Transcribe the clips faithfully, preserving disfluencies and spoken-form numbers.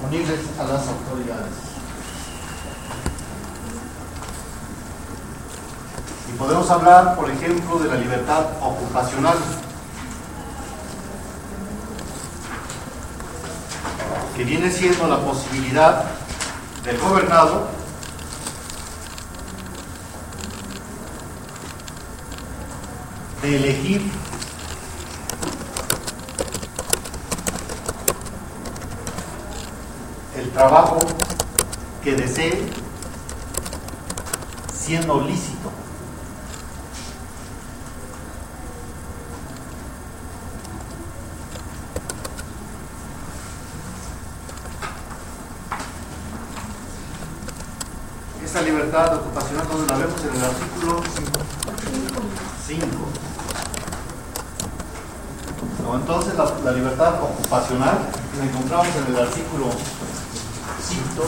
disponibles a las autoridades. Y podemos hablar, por ejemplo, de la libertad ocupacional, que viene siendo la posibilidad del gobernado de elegir el trabajo que desee, siendo lícito. Esa libertad ocupacional, donde la vemos en el artículo cinco. No, entonces la, la libertad ocupacional la encontramos en el artículo cinco.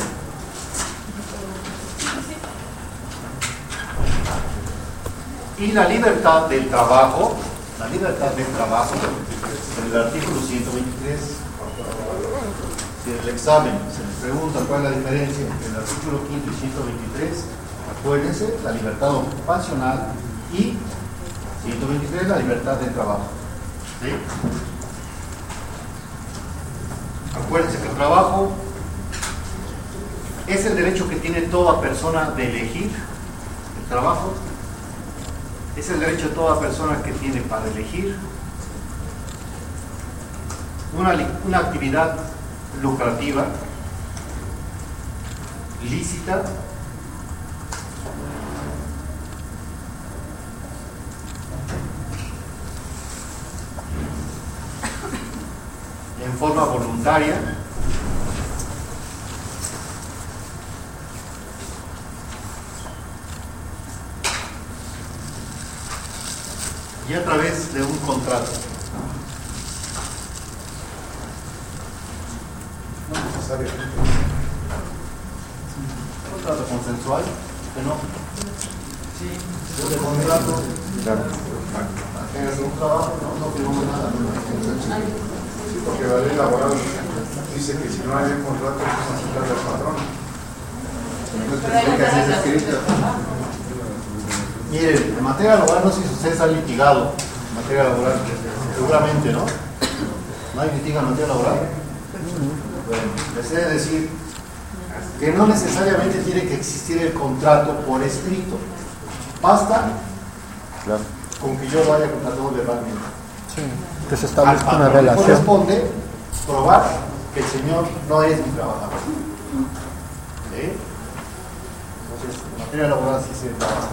Y la libertad del trabajo, la libertad del trabajo en el artículo ciento veintitrés. Si en el examen se les pregunta cuál es la diferencia entre el artículo quinto y ciento veintitrés, acuérdense, la libertad ocupacional y ciento veintitrés, la libertad del trabajo. ¿Sí? Acuérdense que el trabajo es el derecho que tiene toda persona de elegir. El trabajo es el derecho de toda persona que tiene para elegir una, una actividad lucrativa, lícita, en forma voluntaria, y a través de un contrato. No necesariamente. ¿Un contrato consensual? ¿Que no? Sí. ¿De contrato? Claro. ¿Tienes un trabajo? No, no firmamos nada. Sí, porque la ley laboral dice que si no hay un contrato, es aceptar al patrón. Entonces, hay que hacer escrito. Miren, en materia laboral, no sé si ustedes han litigado en materia laboral, seguramente, ¿no? ¿Nadie litiga en materia laboral? Bueno, les he de decir que no necesariamente tiene que existir el contrato por escrito. Basta Claro. con que yo lo haya contratado verbalmente. Sí, que se establezca A- a una lo que relación. corresponde probar que el señor no es mi trabajador. ¿Sí? Entonces, en materia laboral sí se trabaja.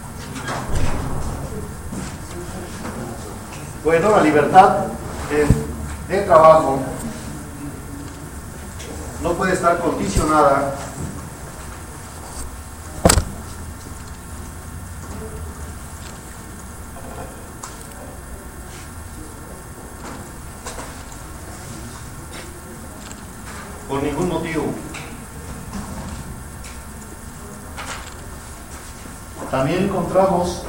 Bueno, la libertad de, de trabajo no puede estar condicionada por ningún motivo. También encontramos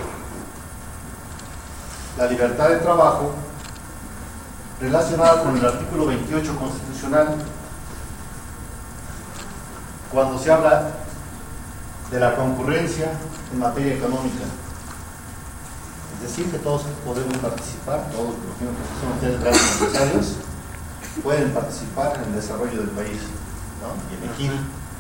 la libertad de trabajo relacionada con el artículo veintiocho constitucional, cuando se habla de la concurrencia en materia económica. Es decir, que todos podemos participar, todos los que son ustedes grandes empresarios, pueden participar en el desarrollo del país, ¿no? Y elegir.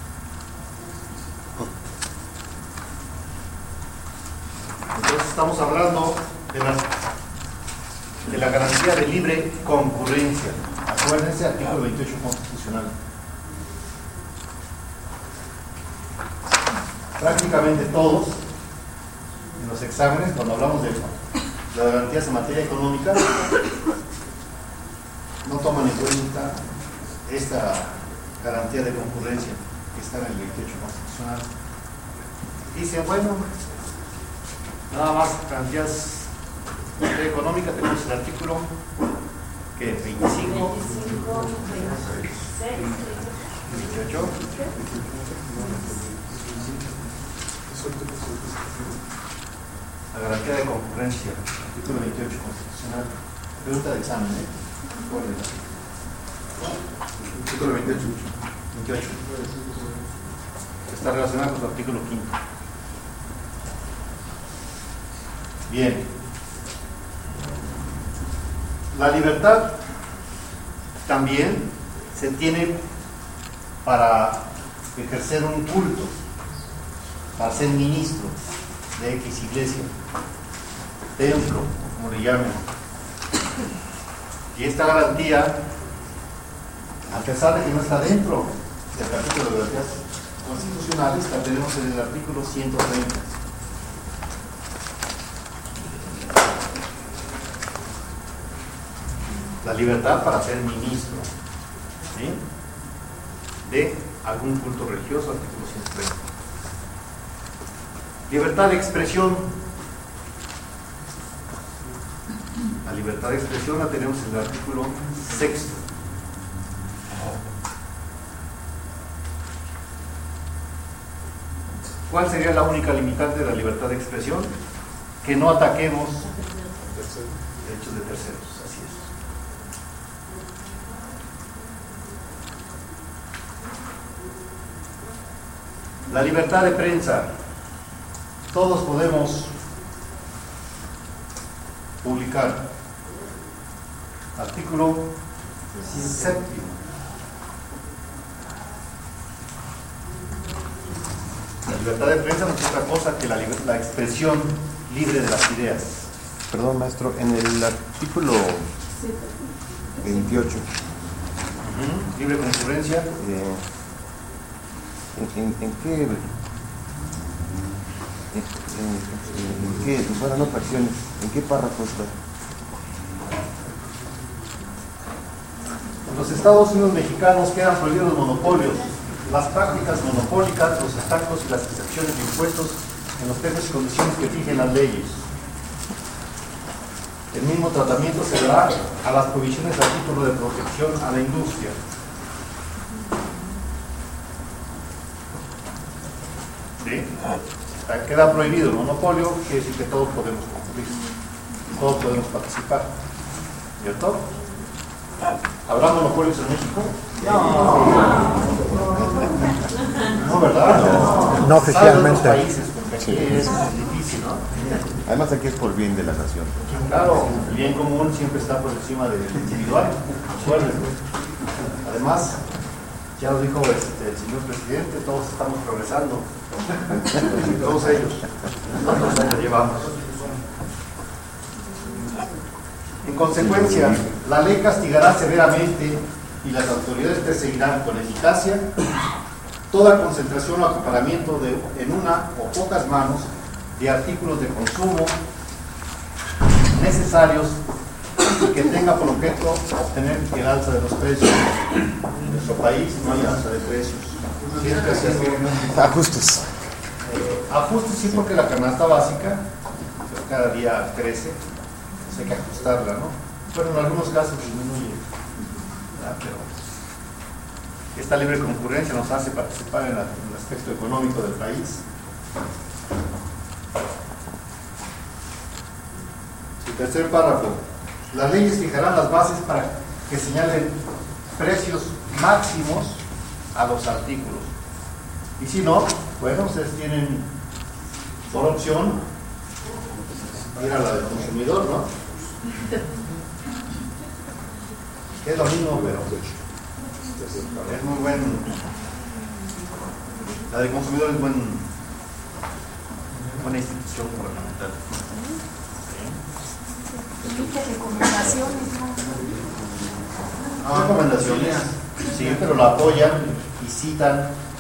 Entonces estamos hablando de la, de la garantía de libre concurrencia. Acuérdense, artículo veintiocho constitucional. Prácticamente todos en los exámenes, cuando hablamos de las garantías en materia económica, no toman en cuenta esta garantía de concurrencia que está en el veintiocho constitucional. Dicen, bueno, nada más garantías de materia económica, tenemos el artículo que veinticinco, veintiocho. La garantía de concurrencia, artículo veintiocho constitucional. Pregunta de examen, ¿eh? Artículo veintiocho. veintiocho. Está relacionado con su artículo quinto. Bien. La libertad también se tiene para ejercer un culto, para ser ministro de X iglesia, templo, como le llamen. Y esta garantía, a pesar de que no está dentro del capítulo de garantías constitucionales, la tenemos en el artículo ciento treinta. La libertad para ser ministro, ¿sí?, de algún culto religioso, artículo ciento treinta. Libertad de expresión. La libertad de expresión la tenemos en el artículo sexto. ¿Cuál sería la única limitante de la libertad de expresión? Que no ataquemos derechos de terceros. Así es. La libertad de prensa. Todos podemos publicar. Artículo séptimo. La libertad de prensa no es otra cosa que la, la expresión libre de las ideas. Perdón, maestro, en el artículo veintiocho. Uh-huh. Libre concurrencia. Eh, en, en, ¿En qué? En, en, en qué, bueno, no fracciones, ¿en qué párrafo está? En los Estados Unidos mexicanos quedan prohibidos los monopolios, las prácticas monopólicas, los estancos y las excepciones de impuestos en los términos y condiciones que fijen las leyes. El mismo tratamiento se dará a las provisiones a título de protección a la industria. ¿Sí? Queda prohibido el monopolio, quiere decir que todos podemos concurrir, todos podemos participar. ¿Cierto? ¿Habrá monopolios en México? No. No, ¿verdad? No, no oficialmente. Países, porque aquí es difícil, ¿no? Además aquí es por bien de la nación. Claro, el bien común siempre está por encima del individual. Además, ya lo dijo este, el señor presidente, todos estamos progresando. Todos ellos. ¿Cuántos años llevamos? En consecuencia, la ley castigará severamente y las autoridades perseguirán con eficacia toda concentración o acaparamiento de, en una o pocas manos de artículos de consumo necesarios y que tenga por objeto obtener el alza de los precios. En nuestro país no hay alza de precios. Siempre ha sido ajustes. Eh, ajustes sí, porque la canasta básica pero cada día crece. Hay que ajustarla, ¿no? Bueno, en algunos casos disminuye, ¿verdad? Pero esta libre concurrencia nos hace participar en, la, en el aspecto económico del país. El tercer párrafo. Las leyes fijarán las bases para que señalen precios máximos a los artículos. Y si no, bueno, ustedes tienen por opción ir a la del consumidor, ¿no? Es lo mismo, pero es muy buen. La del consumidor es buen, buena institución gubernamental. ¿Emite recomendaciones? No, recomendaciones, sí, pero la apoyan y citan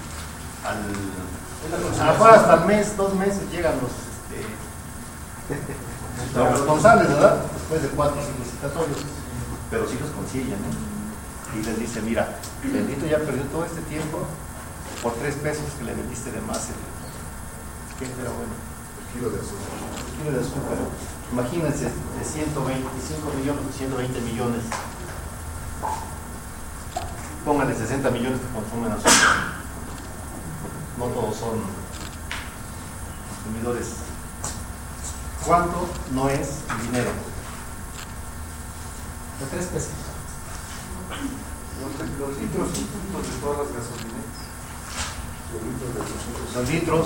al. A lo mejor hasta el mes, dos meses llegan los. Este, los responsables, ¿verdad? Después de cuatro o cinco citatorios, pero sí los consiguen, ¿eh? Y les dice, mira, bendito ya perdió todo este tiempo por tres pesos que le vendiste de más. ¿Qué era bueno? El kilo de azúcar. El kilo de azúcar. Imagínense, de ciento veinticinco millones, ciento veinte millones. Pónganle sesenta millones que consumen azúcar. No todos son consumidores. ¿Cuánto no es dinero? De tres pesos. Los, los litros son puntos de todas las gasolineras. Los litros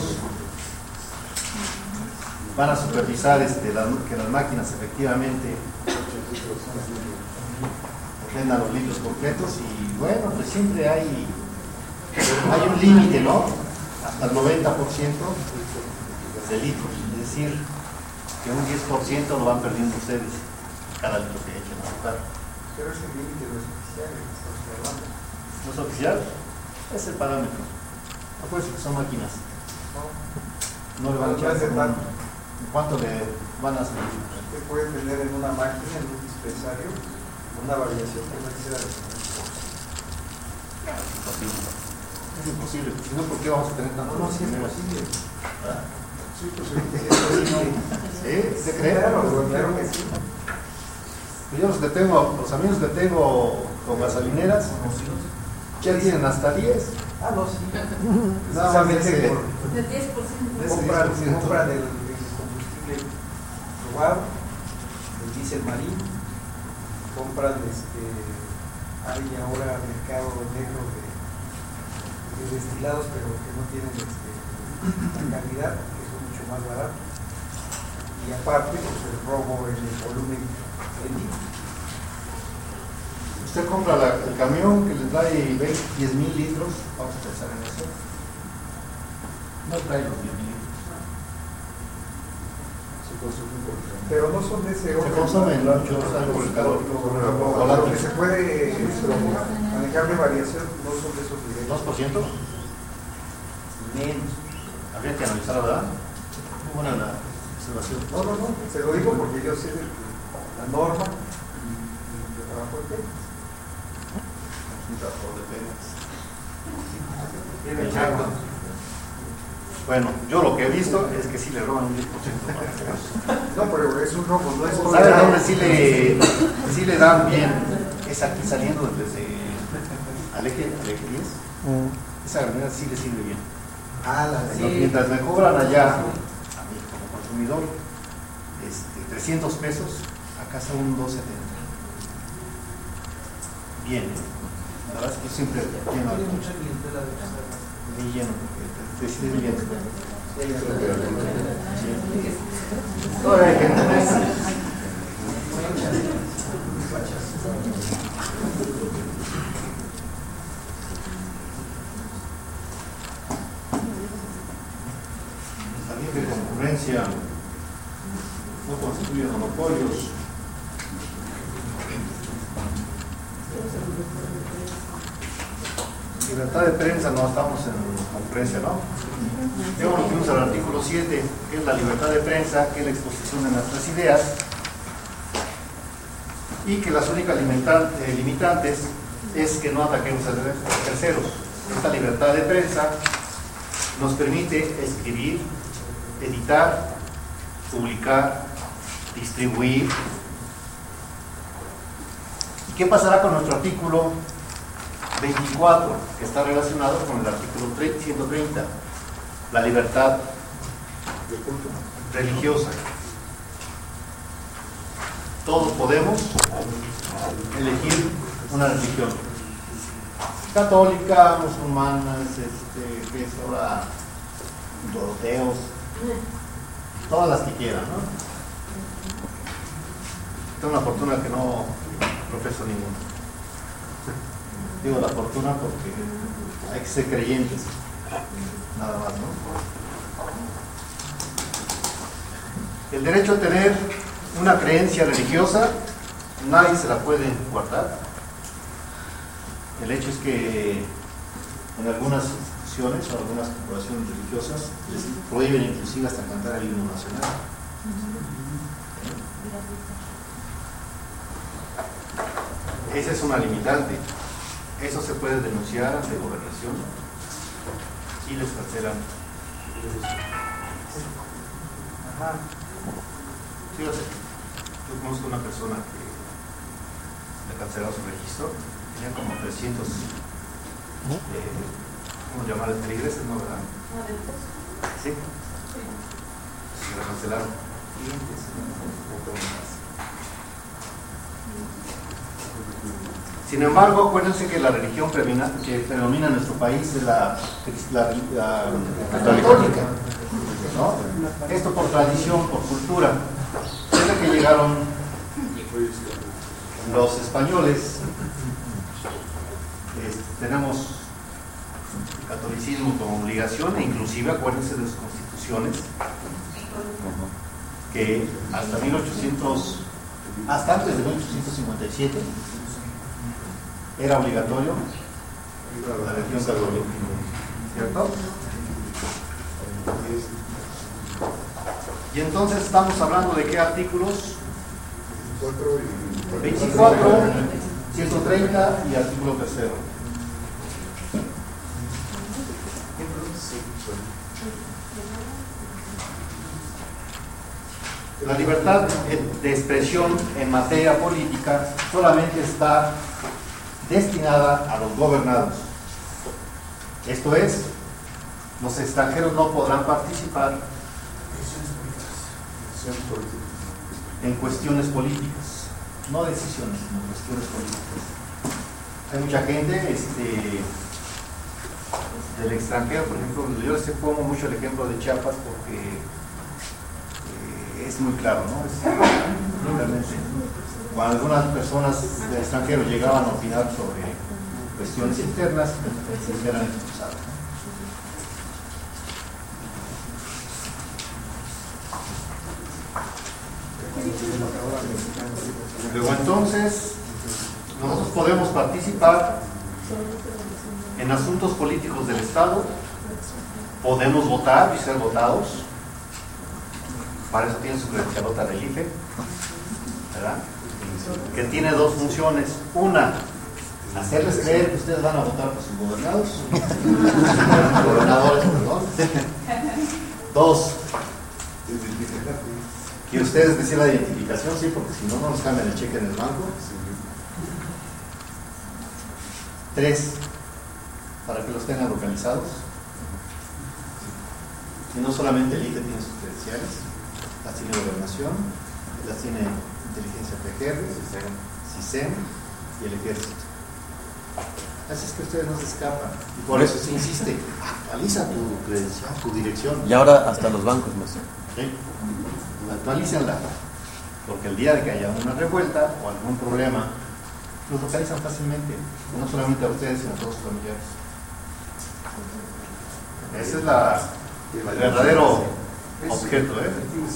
van a supervisar este, la, que las máquinas efectivamente tengan los litros completos y bueno, pues siempre hay, hay un límite, ¿no? Hasta el noventa por ciento de litros, es decir, que un diez por ciento lo van perdiendo ustedes cada litro que echen a su carro. Pero ese límite no es oficial, estamos hablando. ¿No es oficial? Es el parámetro. Acuérdense que son máquinas. No le van a echar con un, ¿cuánto le van a hacer? Usted puede tener en una máquina, en un dispensario, una variación que no sea de Es imposible. Es imposible. Si no, ¿por qué vamos a tener tantos? No, no, sí es posible. ¿Ah? Sí, pues sí, es posible. ¿Sí? ¿Se cree? Claro, claro que sí. Pues yo los que tengo, los amigos que tengo con gasolineras, ya tienen hasta diez. Ah, no, sí. Precisamente Precisamente por- por Del diez por ciento. compran, compran el, el combustible robado, el diésel marino, compran este, hay ahora mercado negro de, de destilados, pero que no tienen este, la calidad, que son mucho más baratos. Y aparte, pues el robo en el volumen vendido. Usted compra la- el camión que le trae diez mil litros, vamos a pensar en eso. No trae los diez mil litros. Pero no son de ese Se orden. consumen mucho, están por el calor. Lo, lo- lo que se puede este, manejar de variación no son de esos niveles. ¿dos por ciento? Menos. Habría que analizar, ¿verdad? Muy buena la observación. No, no, no, se lo digo porque yo sé de la norma y yo trabajo en temas. Exacto. Bueno, yo lo que he visto es que sí le roban un diez por ciento. No, pero es un robo, no es ¿Sabe dónde sí le, sí le dan bien? Es aquí saliendo desde Aleje, Aleje diez. Esa gasolinera sí le sirve bien. Ah, la Pero mientras me cobran allá, a mí como consumidor, este, trescientos pesos, acá son un dos setenta. Bien, ¿eh? La verdad es que yo siempre lleno de mucha clientela de muy lleno, porque te sirve bien. Todavía hay gente de esa. La libre concurrencia no constituye monopolios. Libertad de prensa, no estamos en concurrencia, ¿no? Luego lo que usa el artículo siete, que es la libertad de prensa, que es la exposición de nuestras ideas, y que las únicas limitan- eh, limitantes es que no ataquemos a terceros. Esta libertad de prensa nos permite escribir, editar, publicar, distribuir. ¿Y qué pasará con nuestro artículo veinticuatro, que está relacionado con el artículo ciento treinta, la libertad religiosa? Todos podemos elegir una religión, católica, musulmana, este, que es ahora doroteos, todas las que quieran, ¿no? Tengo una fortuna que no profeso ninguna. Digo la fortuna porque hay que ser creyentes, nada más, ¿no? El derecho a tener una creencia religiosa, nadie se la puede guardar. El hecho es que en algunas instituciones o algunas corporaciones religiosas les prohíben inclusive hasta cantar el himno nacional. Esa es una limitante. Eso se puede denunciar ante gobernación y les cancelan. Ajá. Fíjate, yo conozco una persona que le cancelaron su registro, tenía como trescientos, eh, ¿cómo llamar? Feligreses, ¿no, verdad? Sí. Se la cancelaron. Clientes, un poco más. Sin embargo, acuérdense que la religión predomina, que predomina en nuestro país es la, la, la, la católica, ¿no? Esto por tradición, por cultura. Desde que llegaron los españoles, eh, tenemos el catolicismo como obligación, e inclusive acuérdense de sus constituciones, que hasta mil ochocientos, hasta antes de mil ochocientos cincuenta y siete, era obligatorio la religión católica, ¿cierto? Y entonces estamos hablando de qué artículos: veinticuatro, ciento treinta y artículo tercero. La libertad de expresión en materia política solamente está destinada a los gobernados. Esto es, los extranjeros no podrán participar en cuestiones políticas, no decisiones, sino cuestiones políticas. Hay mucha gente este, del extranjero, por ejemplo, yo les pongo mucho el ejemplo de Chiapas porque eh, es muy claro, ¿no? Es, realmente, cuando algunas personas del extranjero llegaban a opinar sobre cuestiones internas, eran expulsados. Luego entonces, nosotros podemos participar en asuntos políticos del Estado, podemos votar y ser votados, para eso tiene su credencialota del I F E, ¿verdad? Que tiene dos funciones: una, hacerles creer que ustedes van a votar por sus gobernados, gobernadores, perdón. Dos, que ustedes decían la identificación, sí, porque si no, no nos cambian el cheque en el banco. Tres, para que los tengan localizados. Y no solamente el I F E tiene sus credenciales, las tiene Gobernación, las tiene Inteligencia P G R, CISEN y el Ejército. Así es que ustedes no se escapan. Y por eso se insiste, actualiza tu credencial, tu dirección. Y ahora hasta los bancos, maestro. ¿Sí? Actualícenla, porque el día de que haya una revuelta o algún problema, los localizan fácilmente, no solamente a ustedes, sino a todos sus familiares. Ese es la, el verdadero objeto, ¿eh?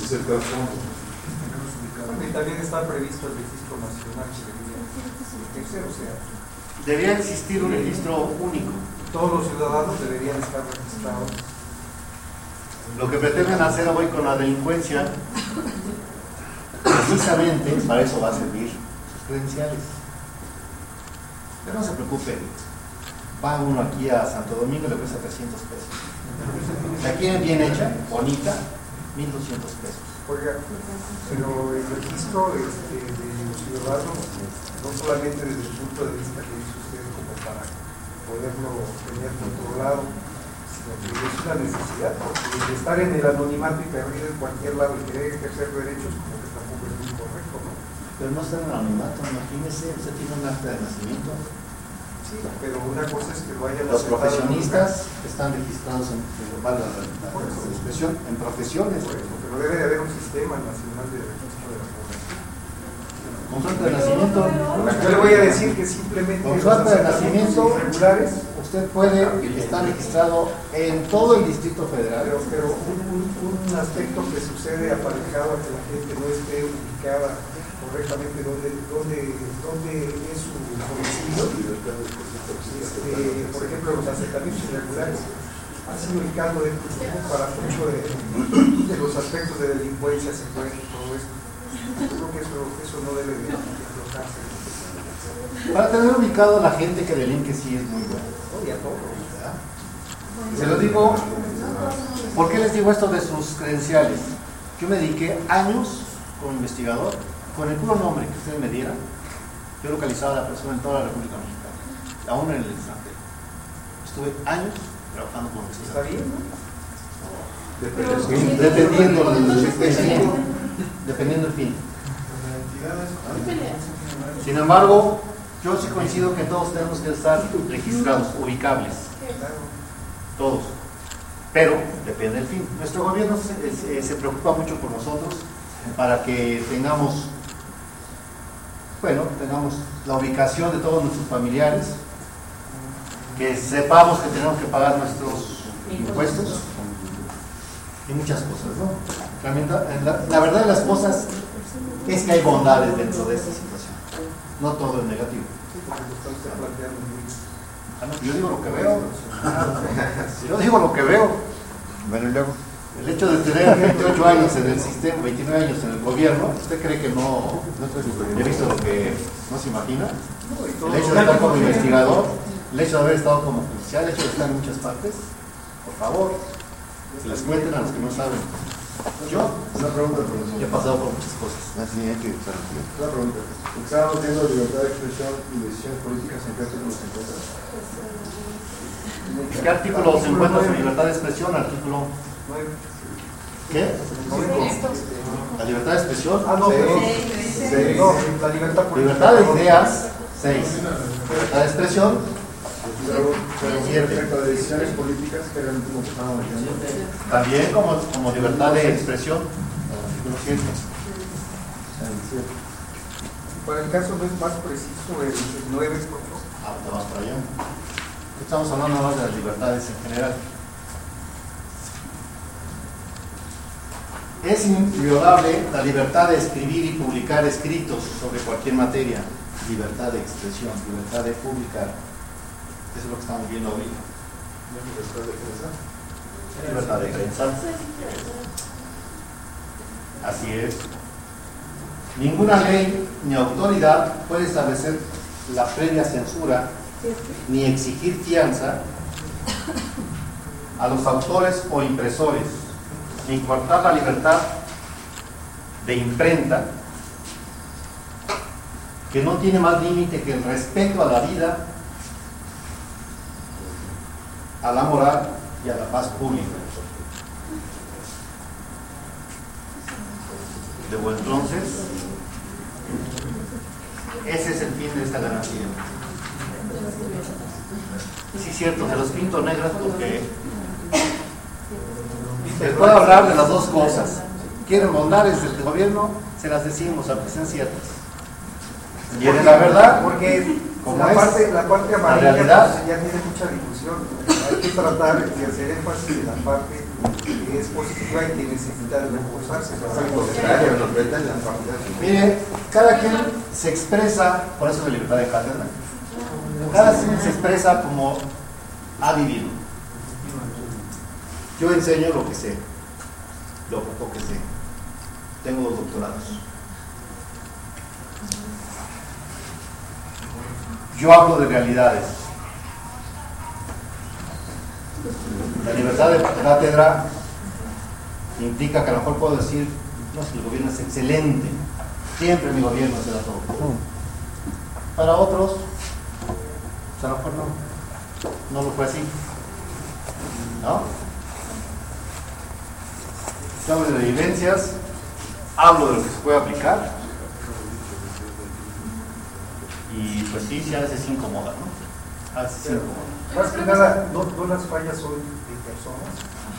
Y también está previsto el registro nacional, o sea, debería existir un registro único. todos los ciudadanos deberían estar registrados. Lo que pretenden hacer hoy con la delincuencia, precisamente para eso va a servir sus credenciales. Pero no se preocupen, va uno aquí a Santo Domingo y le cuesta trescientos pesos. La quieren bien hecha, bonita, mil doscientos pesos. Oiga, pero el registro este, de los ciudadanos, no solamente desde el punto de vista que dice usted como para poderlo tener controlado, sino que es una necesidad, porque estar en el anonimato y perdido en cualquier lado y querer ejercer derechos, como que tampoco es muy correcto, ¿no? Pero no está en el anonimato, imagínese, usted tiene un acta de nacimiento. Sí, pero una cosa es que lo hayan Los aceptado. profesionistas están registrados en, valga la expresión, en profesiones. Por eso, pero debe de haber un sistema nacional de registro de la población. Con su acta de nacimiento, Yo le voy a decir que simplemente con su acta de nacimiento, irregulares, usted puede estar registrado en todo el Distrito Federal. pero, pero un, un, un aspecto que sucede aparejado a que la gente no esté ubicada correctamente donde, donde, donde es su domicilio. Este, por ejemplo, los asentamientos irregulares han sido el caldo de cultivo para mucho de, de los aspectos de delincuencia, secuestro y todo esto. Yo creo que eso, eso no debe de aflojarse. Para tener ubicado a la gente que delinque sí es muy bueno. Oye, a todos. ¿Verdad? Se lo digo, ¿por qué les digo esto de sus credenciales? Yo me dediqué años como investigador, con el puro nombre que ustedes me dieran, yo localizaba a la persona en toda la República Mexicana, aún en el extranjero. Estuve años trabajando como investigador. Está bien, ¿no? Dependiendo el, el fin. Dependiendo el fin. Sin embargo, Yo sí coincido que todos tenemos que estar registrados, ubicables, todos, pero depende del fin. Nuestro gobierno se, se, se preocupa mucho por nosotros para que tengamos, bueno, tengamos la ubicación de todos nuestros familiares, que sepamos que tenemos que pagar nuestros impuestos y muchas cosas, ¿no? Realmente, la, la verdad de las cosas es que hay bondades dentro de esta situación, no todo es negativo. Yo digo lo que veo, yo digo lo que veo. Bueno, y luego. El hecho de tener veintiocho años en el sistema, veintinueve años en el gobierno, ¿usted cree que no he visto lo que no se imagina? El hecho de estar como investigador, el hecho de haber estado como judicial, el hecho de estar en muchas partes, por favor, se les cuenten a los que no saben. Yo, Una pregunta, profesor. he pasado por muchas cosas. Así hay que estar. Una pregunta. Estábamos viendo libertad de expresión y decisiones políticas en qué artículo se encuentra. ¿Qué artículo se encuentra sobre libertad de expresión? Artículo. ¿Qué? La libertad de expresión. Ah, no, Sí. pero Sí. sí, no, la libertad política. Libertad de ideas, seis. Libertad de expresión, Pero, pero respecto a decisiones políticas, que era el último que estábamos viendo. también como, como libertad de expresión, artículo siete. Para el caso no es más preciso el nueve, por favor. Ah, te vas para allá. Estamos hablando nada más de las libertades en general. Es inviolable la libertad de escribir y publicar escritos sobre cualquier materia. Libertad de expresión, libertad de publicar. Eso es lo que estamos viendo ahorita. Libertad de prensa. Así es. Ninguna ley ni autoridad puede establecer la previa censura ni exigir fianza a los autores o impresores, ni coartar la libertad de imprenta, que no tiene más límite que el respeto a la vida, a la moral y a la paz pública. Luego entonces, ese es el fin de esta garantía. Sí, es cierto, se los pinto negras porque les puedo hablar de las dos cosas. Quieren bondades del gobierno, se las decimos, aunque sean ciertas. ¿Quieren la verdad? Porque como la es parte, la parte la amarilla realidad. pues, ya tiene mucha difusión. Hay que tratar de hacer énfasis en la parte que es positiva y que necesita de reforzarse. Mire, cada quien se expresa, por eso la libertad de cátedra, cada quien se expresa como ha vivido. Yo enseño lo que sé, lo poco que sé. Tengo dos doctorados. Yo hablo de realidades. La libertad de cátedra implica que a lo mejor puedo decir, no, si el gobierno es excelente, siempre mi gobierno será todo. Para otros, pues a lo mejor no, no lo fue así. ¿No? Si hablo de vivencias, hablo de lo que se puede aplicar. Y pues sí, sí, a veces incomoda, ¿no? A veces incomoda. Más que nada, no, no las fallas son de personas.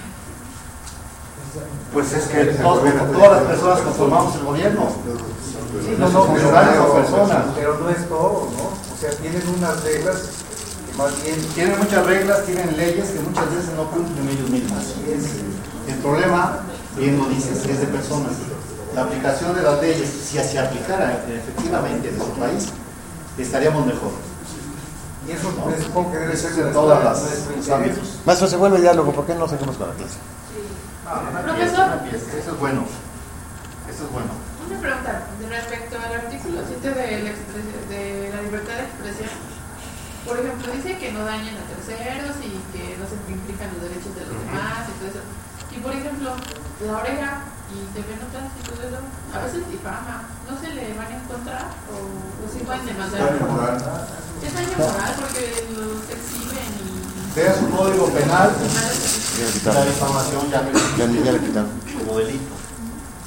Pues es que todos, todas las personas conformamos el gobierno. Sí, no, Nuestros no, funcionarios son pero, personas. pero no es todo, ¿no? O sea, tienen unas reglas que más bien Tienen muchas reglas, tienen leyes que muchas veces no cumplen ellos mismos. El problema, bien lo dices, es de personas. La aplicación de las leyes, si se aplicara efectivamente en nuestro país, estaríamos mejor. y eso pues, supongo que debe ser En de todos nuestro los interés. ámbitos. Maestro, se vuelve diálogo, ¿por qué no seguimos con la clase? Profesor. Eso es bueno. Eso es bueno. Una pregunta respecto al artículo siete de la, expres- de la libertad de expresión. Por ejemplo, dice que no dañen a terceros y que no se implican los derechos de los demás y todo eso. Y por ejemplo, la oreja y T V Notas y todo eso, a veces difama. ¿No se le van a encontrar o, o si pueden demandar? Es daño moral porque los exhiben y... Vea su código penal, Ya le la quitaron. difamación ya, Ya, ya le quitaron. como delito.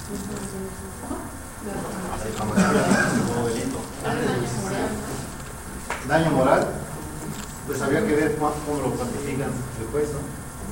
La difamación ya como delito. Es daño moral. daño moral, pues habría que ver cómo, cómo lo cuantifican el juez, ¿no?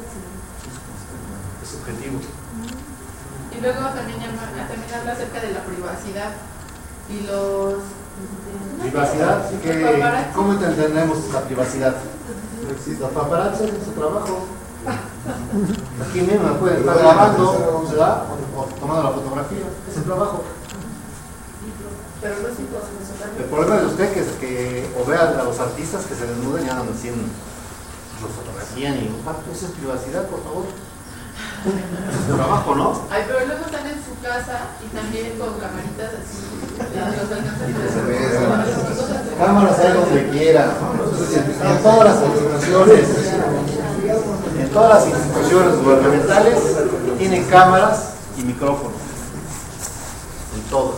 Es subjetivo. Y luego también, llama, también habla acerca de la privacidad y los... Privacidad, los ¿qué, paparazzi. ¿cómo entendemos la privacidad? Los paparazzi hacen su trabajo. Aquí mismo me pueden estar grabando, ¿verdad? O, o tomando la fotografía, es el trabajo. Pero no es imposible. El problema de usted que es que o vea a los artistas que se desnuden y andan haciendo, los fotografían y ah, eso es privacidad, por favor. Es su trabajo, ¿no? Ay, pero luego están en su casa y también con camaritas así. Los alcanzan. Cámaras ahí donde quiera, en todas las instituciones, en todas las instituciones gubernamentales tienen cámaras y micrófonos, en todas.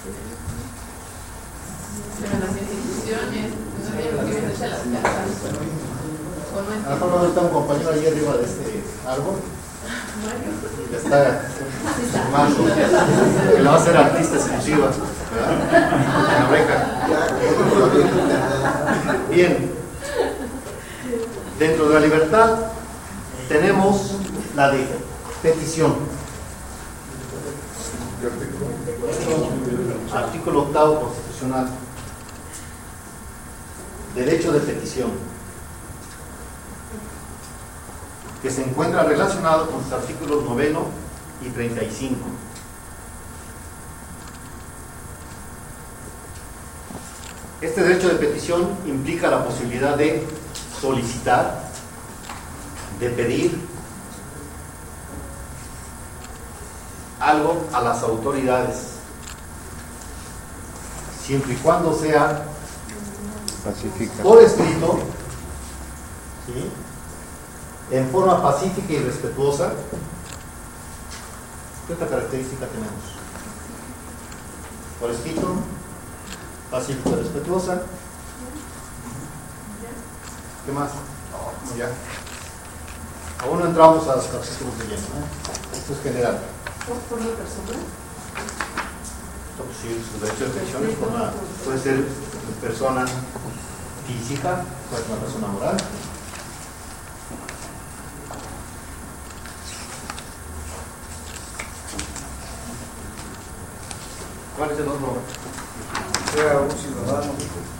Pero en las instituciones, no tienen que meterse a las casas. O no A lo entiendo. mejor no está un compañero ahí arriba de este árbol, que está filmando, que le va a hacer artista exclusiva, ¿verdad? En la beca. Bien, dentro de la libertad tenemos la de petición. Artículo octavo constitucional. Derecho de petición, que se encuentra relacionado con los artículos noveno y treinta y cinco. Este derecho de petición implica la posibilidad de solicitar, de pedir algo a las autoridades, siempre y cuando sea Pacifica. por escrito, ¿sí?, en forma pacífica y respetuosa. ¿Qué otra característica tenemos? Por escrito, pacífica y respetuosa. ¿Qué más? No, ya. Aún no entramos a los capítulos de lleno, ¿eh? Esto es general. ¿Por la persona? Sí, su derecho de petición es por la- puede ser persona física, puede ser una persona moral. ¿Cuál es el otro? Sea un ciudadano.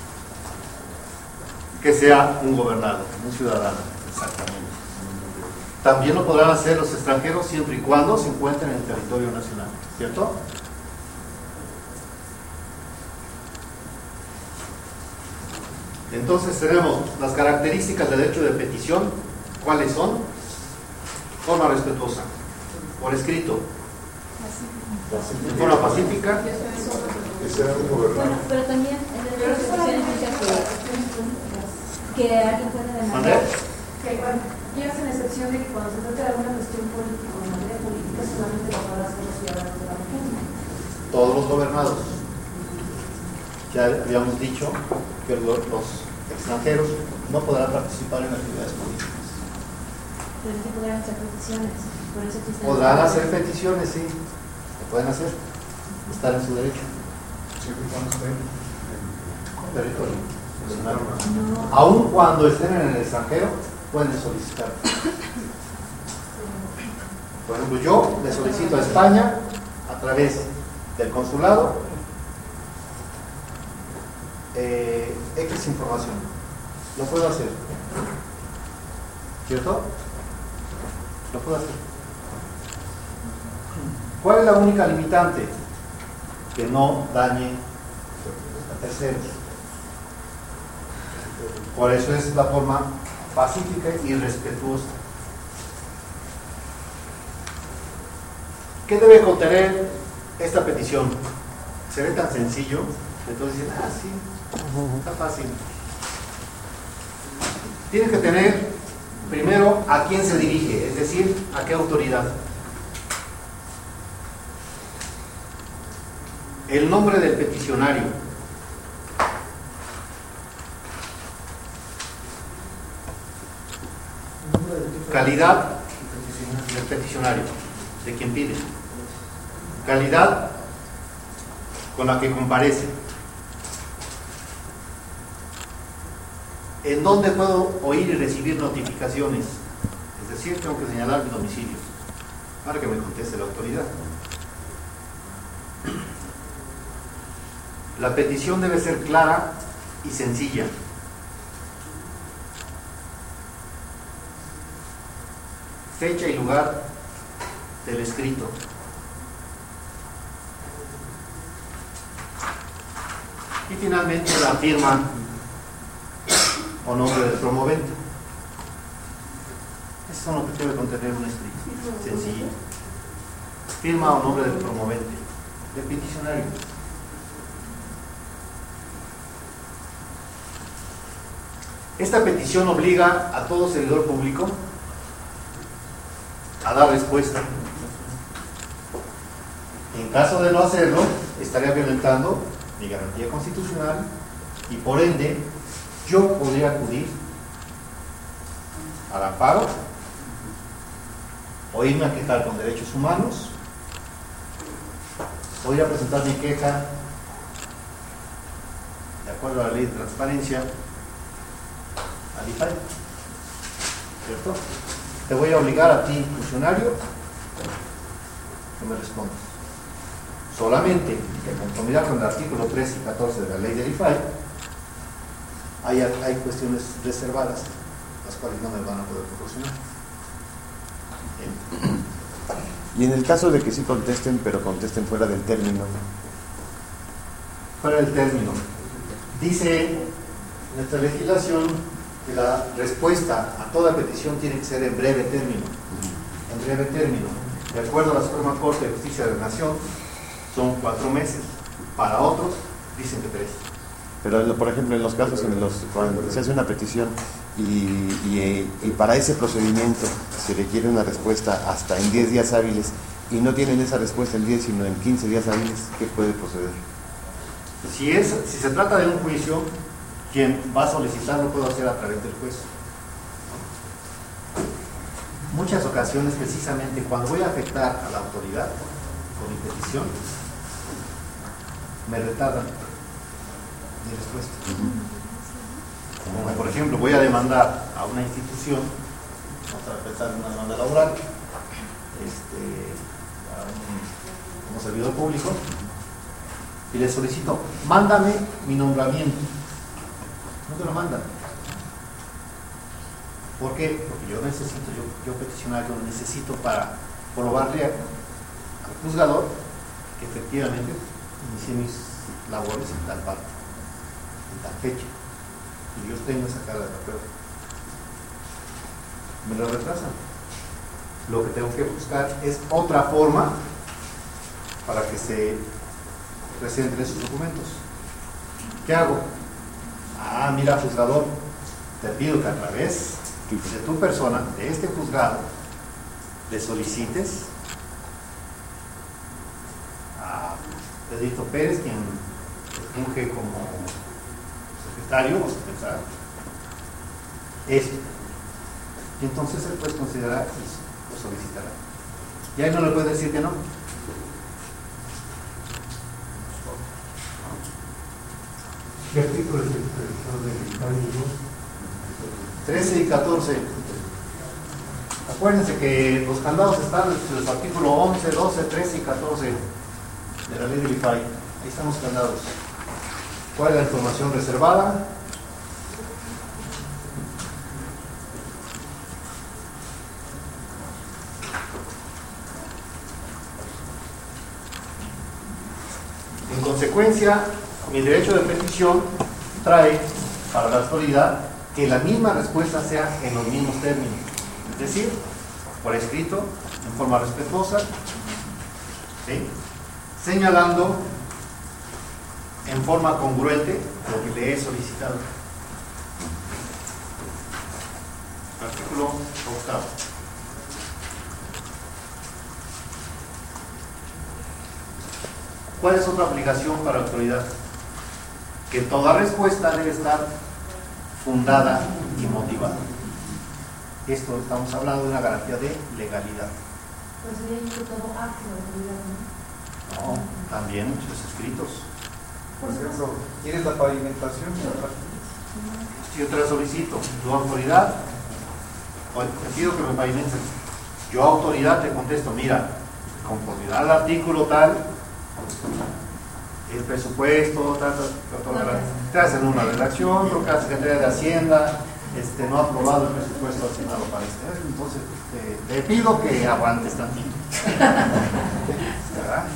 Que sea un gobernado, un ciudadano, exactamente. También lo podrán hacer los extranjeros siempre y cuando se encuentren en el territorio nacional, ¿cierto? Entonces tenemos las características del derecho de petición. ¿Cuáles son? Forma respetuosa, por escrito, en forma pacífica, Que sea un gobernante. Bueno, pero también el derecho de petición implica que, que alguien puede demandar. ¿Mandé? Que bueno, aquí hacen excepción de que cuando se trata de alguna cuestión política o en materia política solamente lo podrán hacer los ciudadanos de la República. Todos los gobernados. Ya habíamos dicho que los extranjeros no podrán participar en actividades políticas. Pero sí podrán hacer peticiones. Por eso existen Podrán los- hacer peticiones, sí, lo pueden hacer, estar en su derecho. Siempre y cuando estén en Territorio nacional. No. Aun cuando estén en el extranjero, pueden solicitar. Por ejemplo, yo le solicito a España a través del consulado eh, X información. Lo puedo hacer. ¿Cierto? Lo puedo hacer. ¿Cuál es la única limitante? Que no dañe a terceros. Por eso es la forma pacífica y respetuosa. ¿Qué debe contener esta petición? Se ve tan sencillo, entonces dicen, ah, sí, está fácil. Tiene que tener primero a quién se dirige, es decir, a qué autoridad. El nombre del peticionario. Calidad del peticionario, de quien pide. Calidad con la que comparece. ¿En dónde puedo oír y recibir notificaciones? Es decir, tengo que señalar mi domicilio para que me conteste la autoridad. La petición debe ser clara y sencilla. Fecha y lugar del escrito. Y finalmente la firma o nombre del promovente. Eso es lo que debe contener un escrito sencillo. Firma o nombre del promovente, del peticionario. Esta petición obliga a todo servidor público a dar respuesta. En caso de no hacerlo, estaría violentando mi garantía constitucional y por ende yo podría acudir al amparo o irme a quejar con derechos humanos o ir a presentar mi queja de acuerdo a la ley de transparencia al I F A I, ¿cierto? Te voy a obligar a ti, funcionario, que me respondas. Solamente que en conformidad con el artículo trece y catorce de la ley del I F A I hay, hay cuestiones reservadas las cuales no me van a poder proporcionar. ¿Bien? Y en el caso de que sí contesten, pero contesten fuera del término. Fuera del término. Dice nuestra legislación que la respuesta a toda petición tiene que ser en breve término. En breve término. De acuerdo a la Suprema Corte de Justicia de la Nación, son cuatro meses. Para otros, dicen que tres. Pero, por ejemplo, en los casos en los cuando se hace una petición y, y, y para ese procedimiento se requiere una respuesta hasta en diez días hábiles y no tienen esa respuesta en diez sino en quince días hábiles, ¿qué puede proceder? Si, es, si se trata de un juicio, quien va a solicitar lo puede hacer a través del juez. Muchas ocasiones, precisamente cuando voy a afectar a la autoridad con mi petición, me retardan mi respuesta. Como por ejemplo, voy a demandar a una institución, vamos a pensar en una demanda laboral, este, a un, como servidor público, y le solicito, mándame mi nombramiento. No te lo mandan. ¿Por qué? Porque yo necesito, yo, yo peticionario necesito para probarle al juzgador que efectivamente inicié mis labores en tal parte, en tal fecha. Y yo tengo esa carga de la prueba. Me lo retrasan. Lo que tengo que buscar es otra forma para que se presenten esos documentos. ¿Qué hago? Ah, mira, juzgador, te pido que a través de tu persona, de este juzgado, le solicites a Pedrito Pérez, quien funge como secretario o secretario, esto. Y entonces él puede considerar y lo solicitará. Y ahí no le puede decir que no. ¿Qué artículo es el de trece y catorce. Acuérdense que los candados están en los artículos once, doce, trece y catorce de la ley del I F A I. Ahí están los candados. ¿Cuál es la información reservada? En consecuencia, mi derecho de petición trae para la autoridad que la misma respuesta sea en los mismos términos, es decir, por escrito, en forma respetuosa, ¿sí?, señalando en forma congruente lo que le he solicitado. Artículo octavo. ¿Cuál es otra obligación para la autoridad? Que toda respuesta debe estar fundada y motivada. Esto estamos hablando de una garantía de legalidad. Pues sería dicho todo acto de autoridad, ¿no? No, también muchos escritos. Por ejemplo, ¿quieres la pavimentación? Si yo te la solicito, tu autoridad, o te pido que me pavimentes, yo autoridad te contesto, mira, conformidad al artículo tal, el presupuesto, tal, tal, tal, tal, tal, te hacen una redacción, lo que la Secretaría de Hacienda este, no ha aprobado el presupuesto asignado para este año, entonces te, te pido que aguantes tantito. ¿Verdad?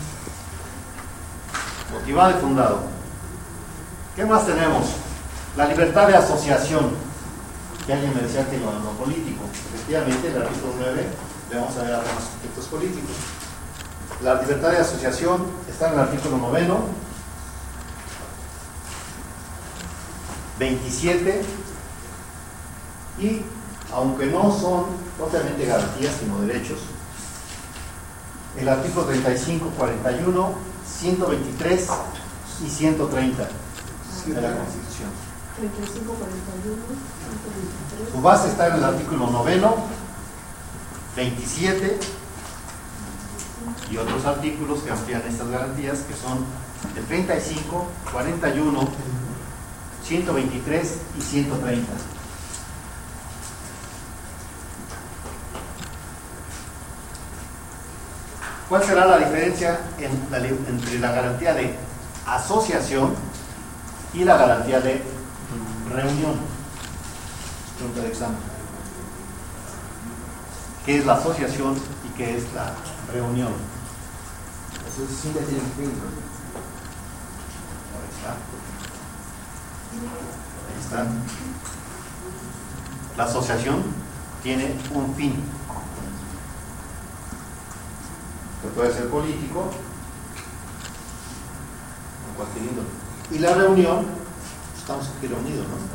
Motivado y fundado. ¿Qué más tenemos? La libertad de asociación, que alguien me decía que lo, lo político. Efectivamente, el artículo nueve, le vamos a ver algunos aspectos políticos. La libertad de asociación está en el artículo noveno, veintisiete, y aunque no son propiamente garantías, sino derechos, el artículo treinta y cinco, cuarenta y uno, ciento veintitrés y ciento treinta de la Constitución. treinta y cinco, cuarenta y uno, ciento veintitrés. Su base está en el artículo noveno, veintisiete y otros artículos que amplían estas garantías, que son el treinta y cinco, cuarenta y uno, ciento veintitrés y ciento treinta. ¿Cuál será la diferencia en la, entre la garantía de asociación y la garantía de reunión? Pregunta de examen. ¿Qué es la asociación y qué es la reunión? La asociación ya tiene un fin, ¿no? Ahí está. Ahí está. La asociación tiene un fin. Que puede ser político o cualquier índole. Y la reunión, estamos aquí reunidos, ¿no?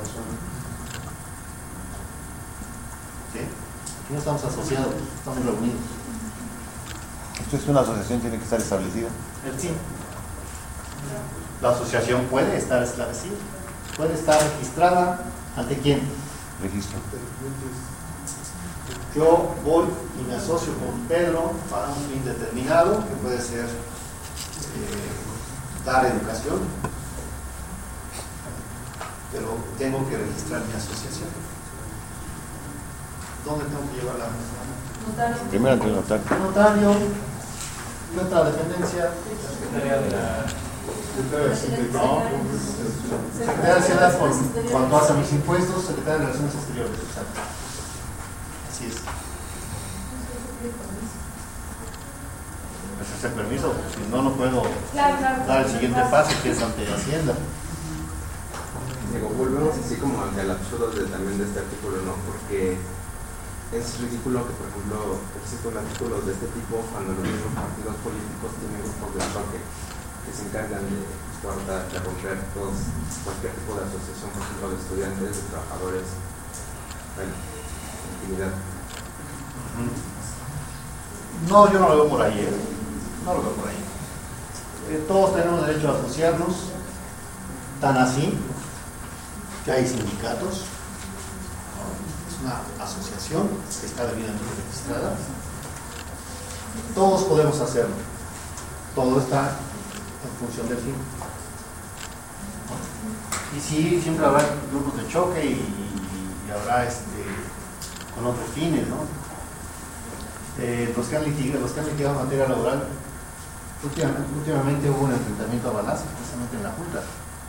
¿Sí? Aquí no estamos asociados, estamos reunidos. Esto es una asociación, tiene que estar establecida. El fin. La asociación puede estar establecida, puede estar registrada. ¿Ante quién? Registro. Yo voy y me asocio con Pedro para un fin determinado, que puede ser eh, dar educación, pero tengo que registrar mi asociación. ¿Dónde tengo que llevarla? Notario. Primero ante el notario. Notario. ¿Qué otra dependencia? Secretaría de la No. Secretaría de Hacienda por cuanto hace mis impuestos, Secretaría de Relaciones Exteriores. Exacto. Así es. Pues ese permiso, si no, no puedo Claro, claro. dar el siguiente paso, que es ante Hacienda. Digo, volvemos así como ante el absurdo de, también de este artículo, ¿no? Porque es ridículo que, por ejemplo, existen artículos de este tipo cuando los mismos partidos políticos tienen grupos de choque que se encargan de cortar, de romper todos, cualquier tipo de asociación, por ejemplo, de estudiantes, de trabajadores, bueno, actividad. No, yo no lo veo por ahí, ¿eh? No lo veo por ahí. Eh, todos tenemos derecho a asociarnos, tan así que hay sindicatos, ¿no? Es una asociación que está debidamente registrada. Todos podemos hacerlo. Todo está en función del fin. Y sí, siempre habrá grupos de choque y, y habrá este, con otros fines, ¿no? Eh, los, que han litigado, los que han litigado materia laboral, últimamente, últimamente hubo un enfrentamiento a balazos, precisamente en la Junta,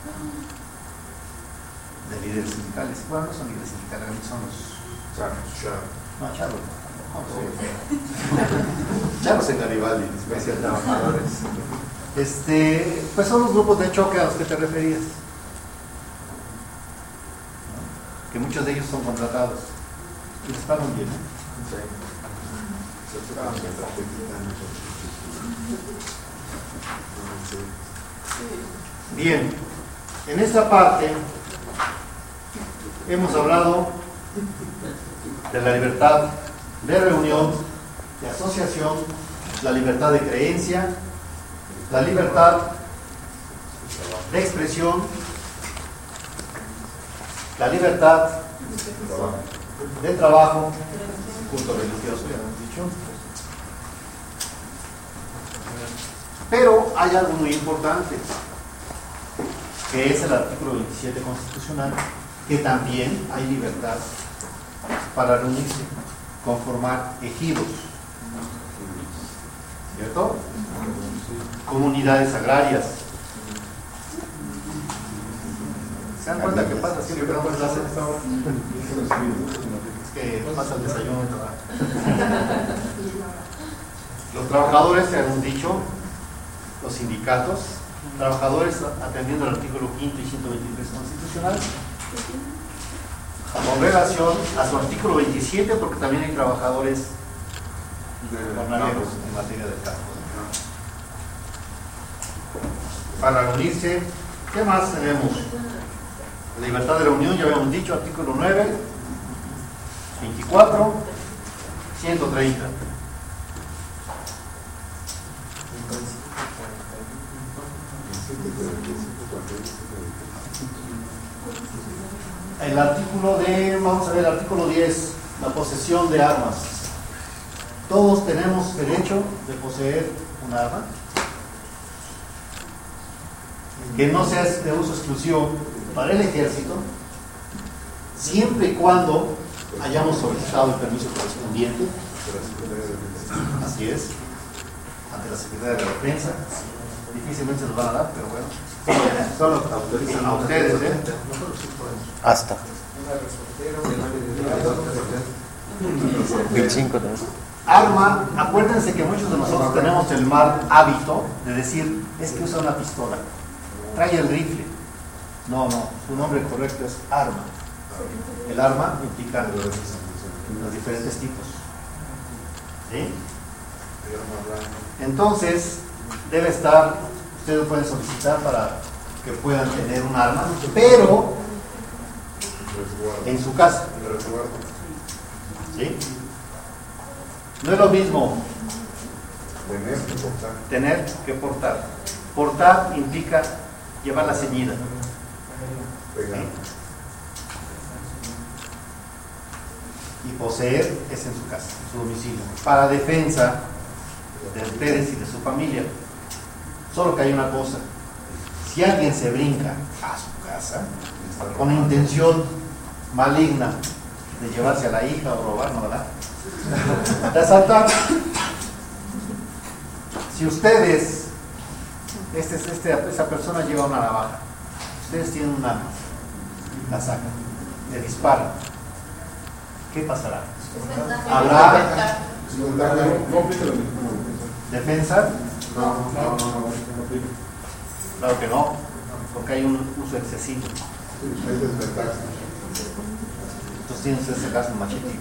de líderes sindicales. Bueno, no son líderes sindicales, son los charros. No, charros. No, sí. Charros en Garibaldi, especie de trabajadores. Este, pues son los grupos de choque a los que te referías, ¿no? Que muchos de ellos son contratados y les pagan bien, ¿no? Sí. Bien, en esta parte hemos hablado de la libertad de reunión, de asociación, la libertad de creencia, la libertad de expresión, la libertad de trabajo, culto religioso, ya lo hemos dicho. Pero hay algo muy importante. que es el artículo veintisiete constitucional, que también hay libertad para reunirse, conformar ejidos, ¿cierto? Comunidades agrarias. ¿Se dan cuenta que pasa siempre que no puedes hacer? Es que pasa el desayuno. Los trabajadores, ya hemos dicho, los sindicatos, trabajadores atendiendo el artículo quinto y ciento veintitrés constitucional, con relación a su artículo veintisiete, porque también hay trabajadores jornaleros en materia del campo. Para reunirse, ¿qué más tenemos? Libertad de reunión, ya habíamos dicho, artículo nueve, veinticuatro, ciento treinta. El artículo de, vamos a ver, el artículo diez, la posesión de armas. Todos tenemos derecho de poseer un arma que no sea de uso exclusivo para el ejército, siempre y cuando hayamos solicitado el permiso correspondiente. Así es, ante la Secretaría de la Defensa. Difícilmente se los van a dar, pero bueno. Solo autorizan a ustedes, ¿eh? Hasta. veinticinco también. Arma, acuérdense que muchos de nosotros tenemos el mal hábito de decir, es que usa una pistola, trae el rifle. No, no, su nombre correcto es arma. El arma implica los diferentes tipos. ¿Sí? Entonces, debe estar, ustedes pueden solicitar para que puedan tener un arma, pero en su casa. ¿Sí? No es lo mismo tener que portar. Portar implica llevarla ceñida. ¿Sí? Y poseer es en su casa, en su domicilio, para defensa de ustedes y de su familia. Solo que hay una cosa: si alguien se brinca a su casa con intención maligna de llevarse a la hija o robar, ¿no, verdad? De asaltar. Si ustedes, este, este, esa persona lleva una navaja, ustedes tienen un arma, la sacan, le disparan, ¿qué pasará? ¿Habrá defensa? No, no, no, no. Claro que no, porque hay un uso excesivo. Es desventaja. Entonces tienes ese caso machete.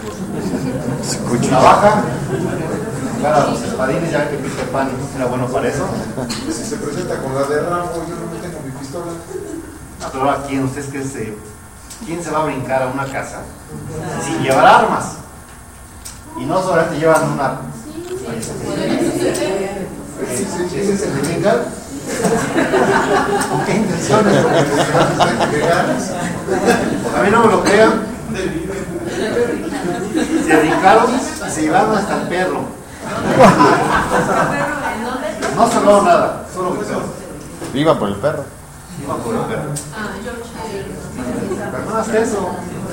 Navaja, claro, los espadines, ya que Peter Pan era bueno para eso. Si se presenta con la de Rambo, yo no me tengo mi pistola. No, pero ahora, ¿quién, ustedes que se, ¿quién se va a brincar a una casa sin llevar armas? Y no solamente llevan un arma. ¿Ese es el de brincar? ¿Con qué intenciones? A mí no me lo crean. Se brincaron y se llevaron hasta el perro. No se robaron nada, solo que se Iba por el perro. iba por el perro. Pero no hasta eso.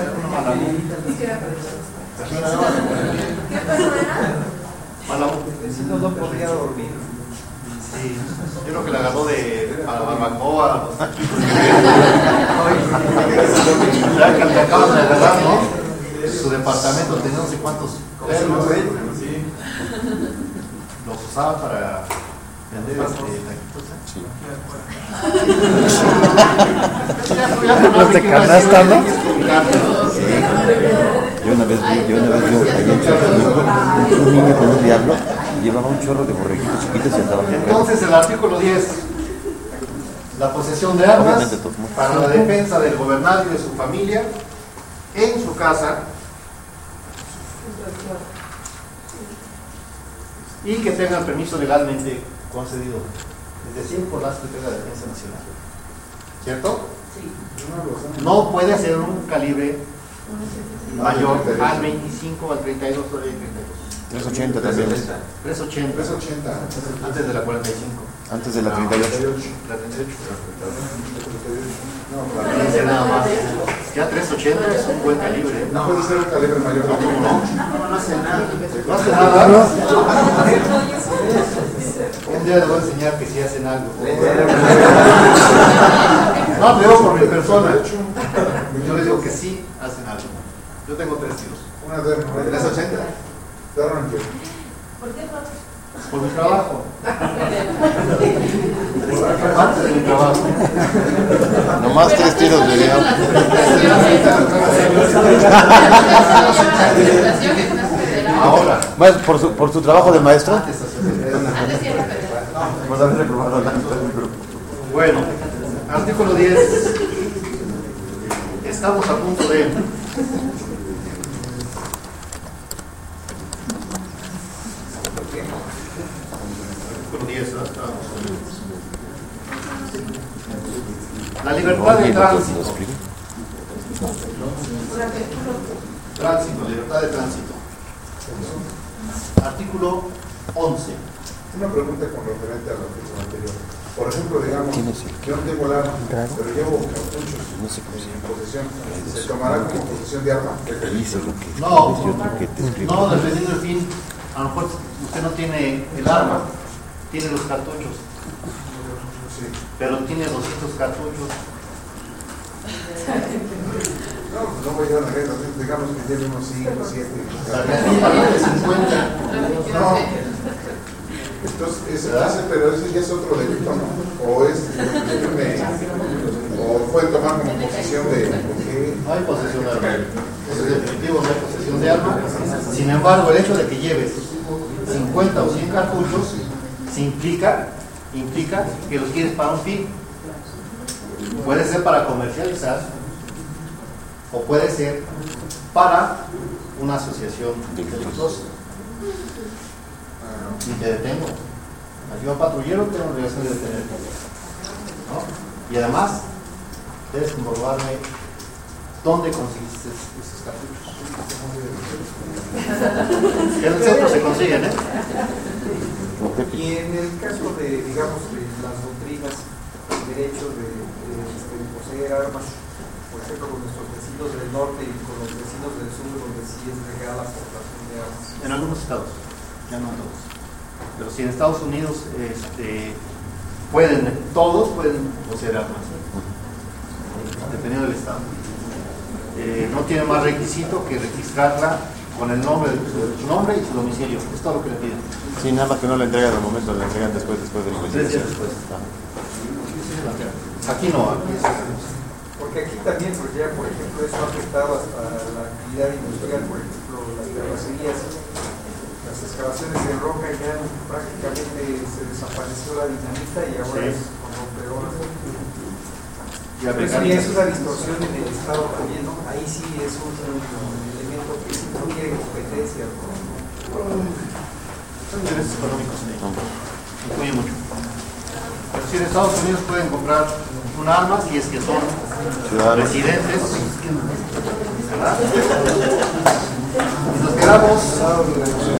No, no podría dormir. Sí, yo creo que la agarró de para barbacoa. Ya que le acaban de agarrar, ¿no? Su departamento tenía no sé cuántos perros. Los usaba para vender este taquitos. Los de canasta, ¿no? Sí. Yo una vez vi, yo una vez vi ahí en Xochimilco, un, un niño con un diablo, llevaba un chorro de borreguitos chiquitos y andaba. Entonces el artículo diez, la posesión de armas para la defensa del gobernante y de su familia en su casa y que tengan permiso legalmente concedido, es decir, por la Secretaría de Defensa Nacional. ¿Cierto? Sí. No puede ser un calibre mayor al veinticinco, al treinta y dos o al treinta y dos. trescientos ochenta también. trescientos ochenta. trescientos ochenta. Antes de la cuarenta y cinco. Antes de la treinta y ocho. La treinta y ocho. No, No dice nada más. Ya trescientos ochenta es un buen calibre. no puede ser un calibre mayor. No, no, no, no hace nada. No hace nada. Un día les voy a enseñar que sí hacen algo. No, te digo por mi persona. Yo les digo que sí hacen algo. Yo tengo tres tiros. Una de trescientos ochenta. Daron que ¿Por qué no? Por mi trabajo. Antes de mi trabajo. Nomás tres tiros de video. Ahora. Bueno, por su, por su trabajo de maestro. Antes sí era federal. Pues haber reprobado la- Bueno, artículo diez. Estamos a punto de. Artículo diez, ¿no? La libertad de tránsito. Tránsito, libertad de tránsito. Artículo once. una pregunta con referente a lo que es anterior. Por ejemplo, digamos, yo no tengo el arma, pero llevo cartuchos en posesión. ¿Se tomará como posesión de arma? No, no, dependiendo del fin. A lo mejor usted no tiene el arma, tiene los cartuchos, Sí. pero tiene doscientos cartuchos. No, pues no voy a llevar la guerra, digamos que lleve unos cinco, siete. La cartilla vale cincuenta. No. Entonces, ese, ese, pero ese ya es otro delito, ¿no? O es, me, o puede tomar como posesión de, de No hay posesión de arma. Eso es definitivo, no hay posesión de arma. Sin embargo, el hecho de que lleves cincuenta o cien cartuchos se implica, implica que los quieres para un fin. Puede ser para comercializar o puede ser para una asociación delictuosa. Y te detengo. Yo patrullero tengo obligación de detenerte, ¿no? Y además debes comprobarme dónde conseguiste esos cartuchos. Que en el centro se consiguen, ¿eh? Y en el caso de, digamos, de las doctrinas, el derecho de, de, de poseer armas, por ejemplo, con nuestros vecinos del norte y con los vecinos del sur, donde sí es legal la portación de armas. En algunos estados, ya no en todos. Pero si en Estados Unidos este, pueden, todos pueden poseer armas, dependiendo del estado. Eh, no tiene más requisito que registrarla con el nombre, su nombre y su domicilio. Es todo lo que le piden. Sí, nada más que no le entregan al momento, le entregan después, después de la Tres días investigación. después. Aquí no, aquí es. Porque aquí también, porque ya, por ejemplo, eso ha afectado hasta la actividad industrial, por ejemplo, las carrocerías, las excavaciones en roca, ya prácticamente se desapareció la dinamita y ahora Sí. es con rompedoras. Y Pero eso aplicar- ya es una distorsión en el Estado también, ¿no? Ahí sí es un, un elemento que no tiene competencia, ¿no? Son intereses económicos, sí. Influye mucho. Pero si en Estados Unidos pueden comprar un arma si es que son Ciudadanos. residentes, ¿verdad? Y nos quedamos